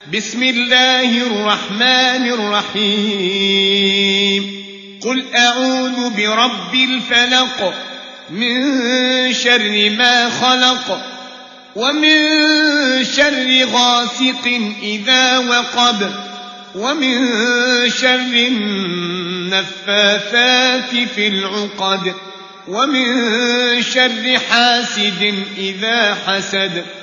بسم الله الرحمن الرحيم قل أعوذ برب الفلق من شر ما خلق ومن شر غاسق إذا وقب ومن شر النفاثات في العقد ومن شر حاسد إذا حسد